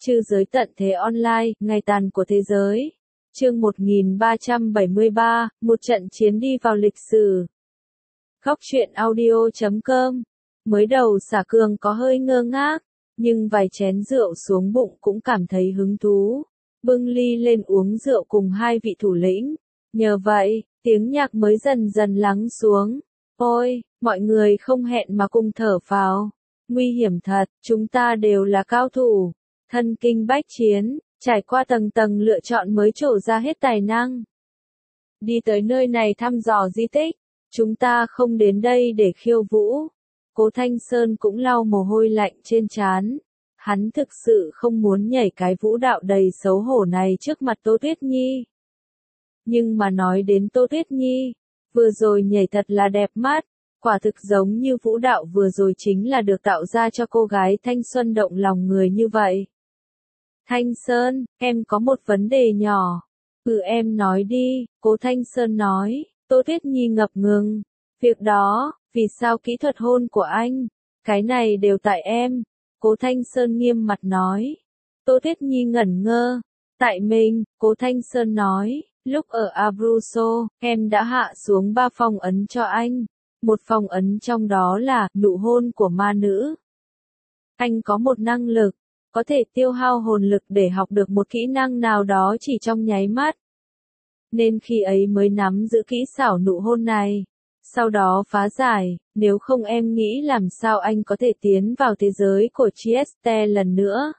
Trư giới tận thế online, ngày tàn của thế giới. Chương 1373, một trận chiến đi vào lịch sử. Góc truyện audio.com. Mới đầu Xả Cường có hơi ngơ ngác, nhưng vài chén rượu xuống bụng cũng cảm thấy hứng thú. Bưng ly lên uống rượu cùng hai vị thủ lĩnh. Nhờ vậy, tiếng nhạc mới dần dần lắng xuống. Ôi, mọi người không hẹn mà cùng thở phào. Nguy hiểm thật, chúng ta đều là cao thủ. Thân kinh bách chiến, trải qua tầng tầng lựa chọn mới trổ ra hết tài năng. Đi tới nơi này thăm dò di tích, chúng ta không đến đây để khiêu vũ. Cố Thanh Sơn cũng lau mồ hôi lạnh trên trán. Hắn thực sự không muốn nhảy cái vũ đạo đầy xấu hổ này trước mặt Tô Tuyết Nhi. Nhưng mà nói đến Tô Tuyết Nhi, vừa rồi nhảy thật là đẹp mắt, quả thực giống như vũ đạo vừa rồi chính là được tạo ra cho cô gái thanh xuân động lòng người như vậy. Thanh Sơn, em có một vấn đề nhỏ. Em nói đi, Cố Thanh Sơn nói. Tô Tuyết Nhi ngập ngừng. Việc đó, vì sao kỹ thuật hôn của anh? Cái này đều tại em. Cố Thanh Sơn nghiêm mặt nói. Tô Tuyết Nhi ngẩn ngơ. Tại mình, Cố Thanh Sơn nói. Lúc ở Abruzzo, em đã hạ xuống 3 phong ấn cho anh. Một phong ấn trong đó là nụ hôn của ma nữ. Anh có một năng lực, có thể tiêu hao hồn lực để học được một kỹ năng nào đó chỉ trong nháy mắt. Nên khi ấy mới nắm giữ kỹ xảo nụ hôn này. Sau đó phá giải, nếu không em nghĩ làm sao anh có thể tiến vào thế giới của Trieste lần nữa.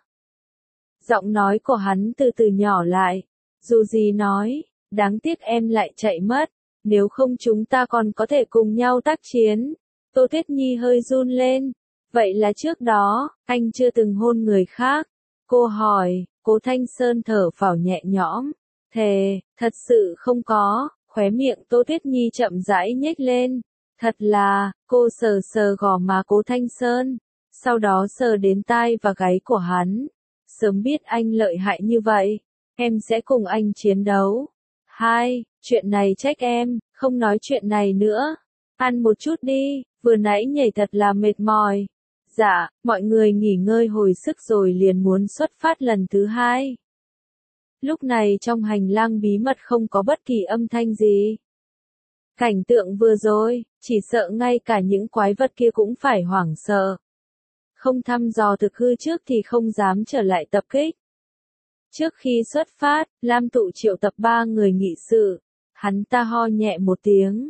Giọng nói của hắn từ từ nhỏ lại. Dù gì nói, đáng tiếc em lại chạy mất. Nếu không chúng ta còn có thể cùng nhau tác chiến. Tô Tuyết Nhi hơi run lên. Vậy là trước đó, anh chưa từng hôn người khác. Cô hỏi, Cố Thanh Sơn thở phào nhẹ nhõm. Thề, thật sự không có. Khóe miệng Tô Tuyết Nhi chậm rãi nhếch lên. Thật là, cô sờ sờ gò má Cố Thanh Sơn. Sau đó sờ đến tai và gáy của hắn. Sớm biết anh lợi hại như vậy, em sẽ cùng anh chiến đấu. Chuyện này trách em, không nói chuyện này nữa. Ăn một chút đi, vừa nãy nhảy thật là mệt mỏi. Dạ, mọi người nghỉ ngơi hồi sức rồi liền muốn xuất phát lần thứ 2. Lúc này trong hành lang bí mật không có bất kỳ âm thanh gì. Cảnh tượng vừa rồi, chỉ sợ ngay cả những quái vật kia cũng phải hoảng sợ. Không thăm dò thực hư trước thì không dám trở lại tập kích. Trước khi xuất phát, Lam Tụ triệu tập 3 người nghị sự. Hắn ta ho nhẹ một tiếng.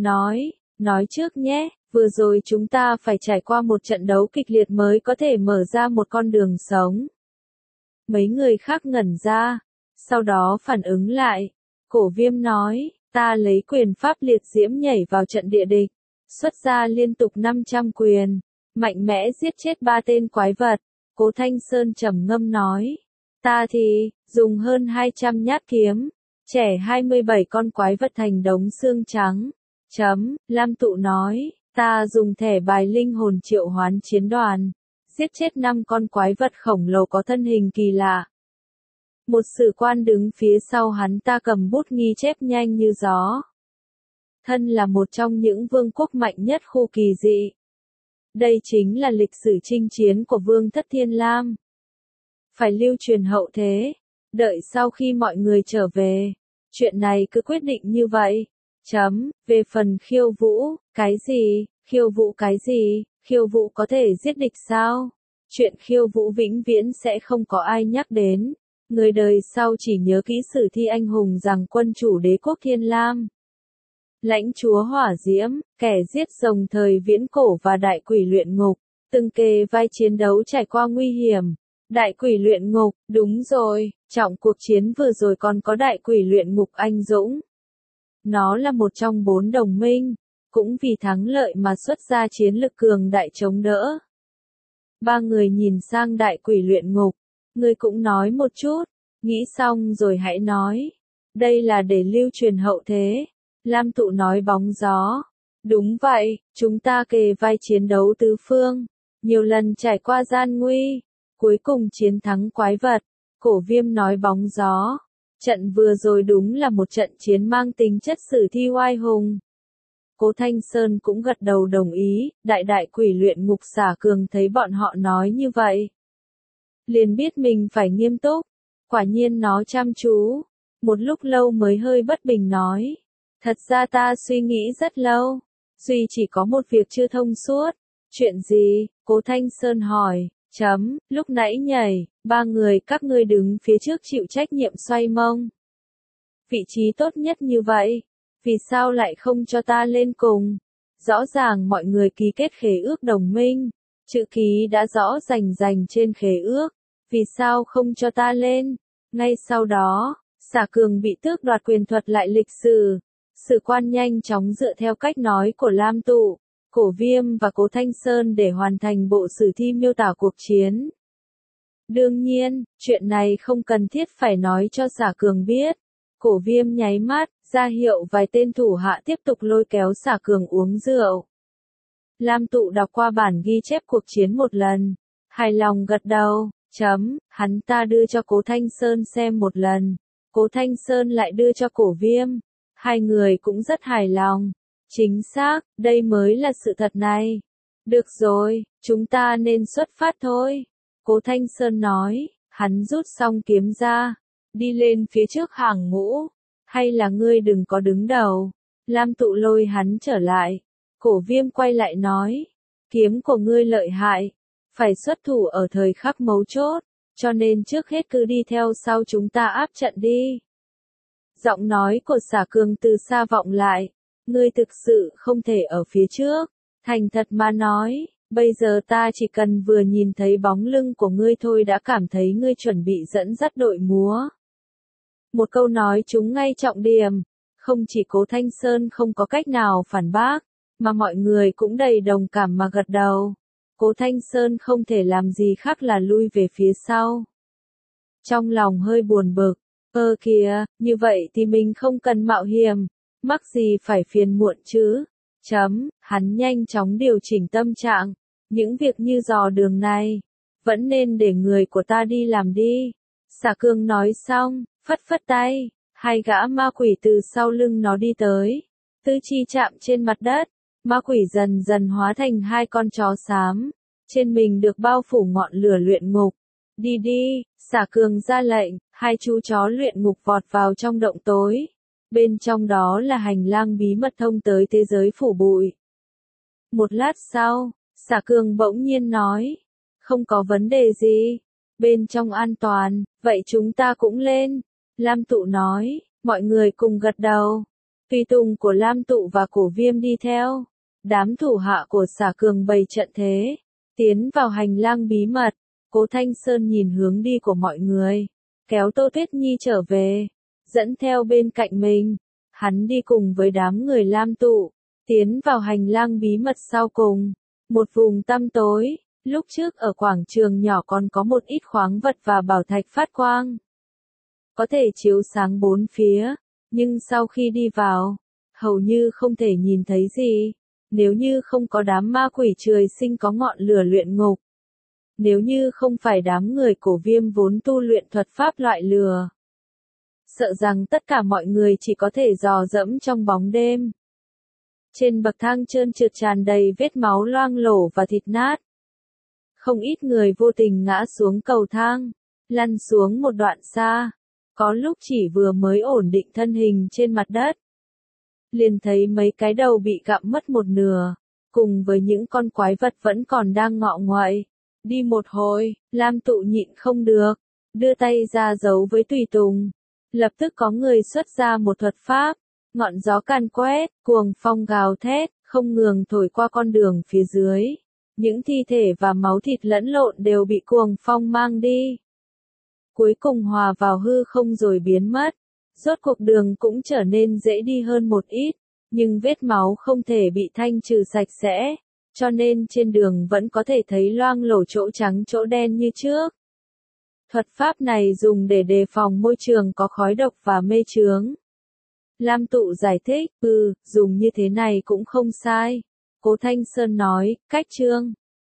Nói trước nhé, vừa rồi chúng ta phải trải qua một trận đấu kịch liệt mới có thể mở ra một con đường sống. Mấy người khác ngẩn ra. Sau đó phản ứng lại. Cổ Viêm nói, ta lấy quyền pháp liệt diễm nhảy vào trận địa địch. Xuất ra liên tục 500 quyền. Mạnh mẽ giết chết 3 tên quái vật. Cố Thanh Sơn trầm ngâm nói. Ta thì, dùng hơn 200 nhát kiếm, trẻ 27 con quái vật thành đống xương trắng. Lam Tụ nói, ta dùng thẻ bài linh hồn triệu hoán chiến đoàn, giết chết 5 con quái vật khổng lồ có thân hình kỳ lạ. Một sử quan đứng phía sau hắn ta cầm bút ghi chép nhanh như gió. Thân là một trong những vương quốc mạnh nhất khu kỳ dị. Đây chính là lịch sử chinh chiến của Vương thất Thiên Lam. Phải lưu truyền hậu thế. Đợi sau khi mọi người trở về, chuyện này cứ quyết định như vậy. Về phần khiêu vũ, cái gì? Khiêu vũ cái gì? Khiêu vũ có thể giết địch sao? Chuyện khiêu vũ vĩnh viễn sẽ không có ai nhắc đến. Người đời sau chỉ nhớ kỹ sử thi anh hùng rằng quân chủ đế quốc Thiên Lam, lãnh chúa hỏa diễm, kẻ giết rồng thời viễn cổ và đại quỷ luyện ngục, từng kề vai chiến đấu trải qua nguy hiểm. Đại quỷ luyện ngục, đúng rồi, trọng cuộc chiến vừa rồi còn có đại quỷ luyện ngục anh dũng. Nó là một trong 4 đồng minh, cũng vì thắng lợi mà xuất ra chiến lực cường đại chống đỡ. 3 người nhìn sang đại quỷ luyện ngục, ngươi cũng nói một chút, nghĩ xong rồi hãy nói. Đây là để lưu truyền hậu thế. Lam Tụ nói bóng gió. Đúng vậy, chúng ta kề vai chiến đấu tứ phương, nhiều lần trải qua gian nguy. Cuối cùng chiến thắng quái vật. Cổ Viêm nói bóng gió. Trận vừa rồi đúng là một trận chiến mang tính chất sử thi oai hùng. Cố Thanh Sơn cũng gật đầu đồng ý. Đại quỷ luyện ngục Xả Cường thấy bọn họ nói như vậy, liền biết mình phải nghiêm túc. Quả nhiên nó chăm chú. Một lúc lâu mới hơi bất bình nói. Thật ra ta suy nghĩ rất lâu. Duy chỉ có một việc chưa thông suốt. Chuyện gì? Cố Thanh Sơn hỏi. Lúc nãy nhảy, 3 người các ngươi đứng phía trước chịu trách nhiệm xoay mông. Vị trí tốt nhất như vậy. Vì sao lại không cho ta lên cùng? Rõ ràng mọi người ký kết khế ước đồng minh. Chữ ký đã rõ rành trên khế ước. Vì sao không cho ta lên? Ngay sau đó, Xả Cường bị tước đoạt quyền thuật lại lịch sử. Sử quan nhanh chóng dựa theo cách nói của Lam Tụ, Cổ Viêm và Cố Thanh Sơn để hoàn thành bộ sử thi miêu tả cuộc chiến. Đương nhiên, chuyện này không cần thiết phải nói cho Xả Cường biết. Cổ Viêm nháy mắt, ra hiệu vài tên thủ hạ tiếp tục lôi kéo Xả Cường uống rượu. Lam Tụ đọc qua bản ghi chép cuộc chiến một lần, hài lòng gật đầu. Hắn ta đưa cho Cố Thanh Sơn xem một lần, Cố Thanh Sơn lại đưa cho Cổ Viêm. Hai người cũng rất hài lòng. Chính xác, đây mới là sự thật này. Được rồi, chúng ta nên xuất phát thôi. Cố Thanh Sơn nói, hắn rút xong kiếm ra, đi lên phía trước hàng ngũ. Hay là ngươi đừng có đứng đầu. Lam Tụ lôi hắn trở lại. Cổ Viêm quay lại nói, kiếm của ngươi lợi hại, phải xuất thủ ở thời khắc mấu chốt, cho nên trước hết cứ đi theo sau chúng ta áp trận đi. Giọng nói của Xả Cường từ xa vọng lại, ngươi thực sự không thể ở phía trước. Thành thật mà nói, bây giờ ta chỉ cần vừa nhìn thấy bóng lưng của ngươi thôi đã cảm thấy ngươi chuẩn bị dẫn dắt đội múa. Một câu nói trúng ngay trọng điểm, không chỉ Cố Thanh Sơn không có cách nào phản bác, mà mọi người cũng đầy đồng cảm mà gật đầu. Cố Thanh Sơn không thể làm gì khác là lui về phía sau. Trong lòng hơi buồn bực, kìa, như vậy thì mình không cần mạo hiểm, mắc gì phải phiền muộn chứ. Hắn nhanh chóng điều chỉnh tâm trạng, những việc như dò đường này, vẫn nên để người của ta đi làm đi. Xả Cường nói xong, phất phất tay, hai gã ma quỷ từ sau lưng nó đi tới, tư chi chạm trên mặt đất, ma quỷ dần dần hóa thành hai con chó xám, trên mình được bao phủ ngọn lửa luyện ngục. Đi đi, Xả Cường ra lệnh, hai chú chó luyện ngục vọt vào trong động tối. Bên trong đó là hành lang bí mật thông tới thế giới phủ bụi. Một lát sau, Xả Cường bỗng nhiên nói, không có vấn đề gì, bên trong an toàn, vậy chúng ta cũng lên. Lam Tụ nói, mọi người cùng gật đầu. Tùy tùng của Lam Tụ và Cổ Viêm đi theo. Đám thủ hạ của Xả Cường bày trận thế, tiến vào hành lang bí mật. Cố Thanh Sơn nhìn hướng đi của mọi người, kéo Tô Tuyết Nhi trở về, dẫn theo bên cạnh mình. Hắn đi cùng với đám người Lam Tụ, tiến vào hành lang bí mật sau cùng. Một vùng tăm tối, lúc trước ở quảng trường nhỏ còn có một ít khoáng vật và bảo thạch phát quang. Có thể chiếu sáng bốn phía, nhưng sau khi đi vào, hầu như không thể nhìn thấy gì. Nếu như không có đám ma quỷ trời sinh có ngọn lửa luyện ngục. Nếu như không phải đám người Cổ Viêm vốn tu luyện thuật pháp loại lửa. Sợ rằng tất cả mọi người chỉ có thể dò dẫm trong bóng đêm. Trên bậc thang trơn trượt tràn đầy vết máu loang lổ và thịt nát. Không ít người vô tình ngã xuống cầu thang, lăn xuống một đoạn xa. Có lúc chỉ vừa mới ổn định thân hình trên mặt đất, liền thấy mấy cái đầu bị gặm mất một nửa, cùng với những con quái vật vẫn còn đang ngọ nguậy. Đi một hồi, Lam Tụ nhịn không được, đưa tay ra giấu với tùy tùng. Lập tức có người xuất ra một thuật pháp, ngọn gió càn quét, cuồng phong gào thét, không ngừng thổi qua con đường phía dưới. Những thi thể và máu thịt lẫn lộn đều bị cuồng phong mang đi. Cuối cùng hòa vào hư không rồi biến mất. Rốt cuộc đường cũng trở nên dễ đi hơn một ít, nhưng vết máu không thể bị thanh trừ sạch sẽ, cho nên trên đường vẫn có thể thấy loang lổ chỗ trắng chỗ đen như trước. Thuật pháp này dùng để đề phòng môi trường có khói độc và mê chướng. Lam Tụ giải thích, dùng như thế này cũng không sai. Cố Thanh Sơn nói, cách chương.